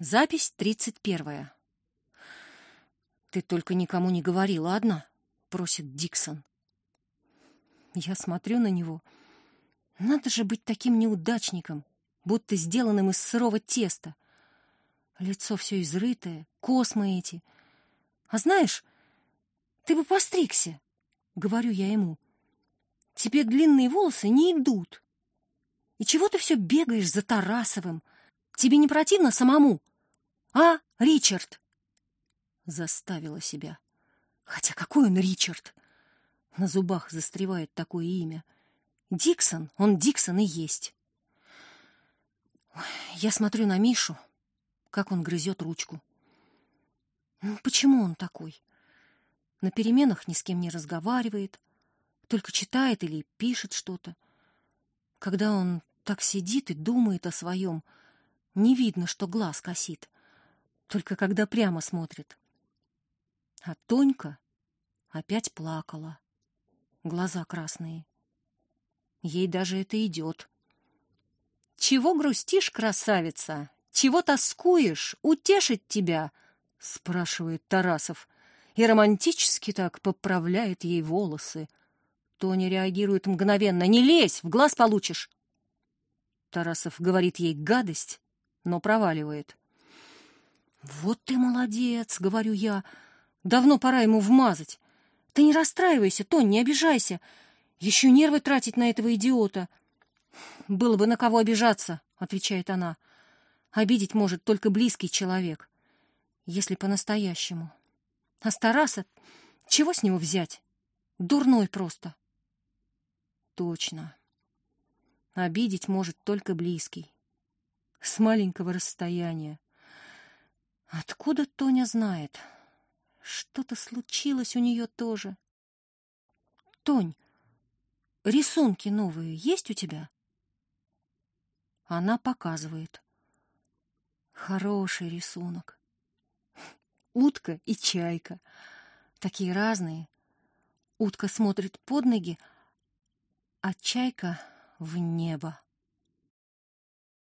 Запись 31. «Ты только никому не говори, ладно?» — просит Диксон. Я смотрю на него. Надо же быть таким неудачником, будто сделанным из сырого теста. Лицо все изрытое, космы эти. А знаешь, ты бы постригся, — говорю я ему. Тебе длинные волосы не идут. И чего ты все бегаешь за Тарасовым? Тебе не противно самому? А, Ричард? Заставила себя. Хотя какой он Ричард? На зубах застревает такое имя. Диксон, он Диксон и есть. Я смотрю на Мишу, как он грызет ручку. Почему он такой? На переменах ни с кем не разговаривает, только читает или пишет что-то. Когда он так сидит и думает о своем, не видно, что глаз косит, только когда прямо смотрит. А Тонька опять плакала, глаза красные. Ей даже это идет. «Чего грустишь, красавица? Чего тоскуешь? Утешить тебя?» — спрашивает Тарасов. И романтически так поправляет ей волосы. Тоня реагирует мгновенно. «Не лезь, в глаз получишь!» Тарасов говорит ей гадость, но проваливает. «Вот ты молодец!» — говорю я. «Давно пора ему вмазать. Ты не расстраивайся, Тонь, не обижайся. Еще нервы тратить на этого идиота». «Было бы на кого обижаться», — отвечает она. «Обидеть может только близкий человек, если по-настоящему. А с Тараса чего с него взять? Дурной просто». Точно. Обидеть может только близкий. С маленького расстояния. Откуда Тоня знает? Что-то случилось у нее тоже. «Тонь, рисунки новые есть у тебя?» Она показывает. Хороший рисунок. Утка и чайка. Такие разные. Утка смотрит под ноги, а чайка в небо.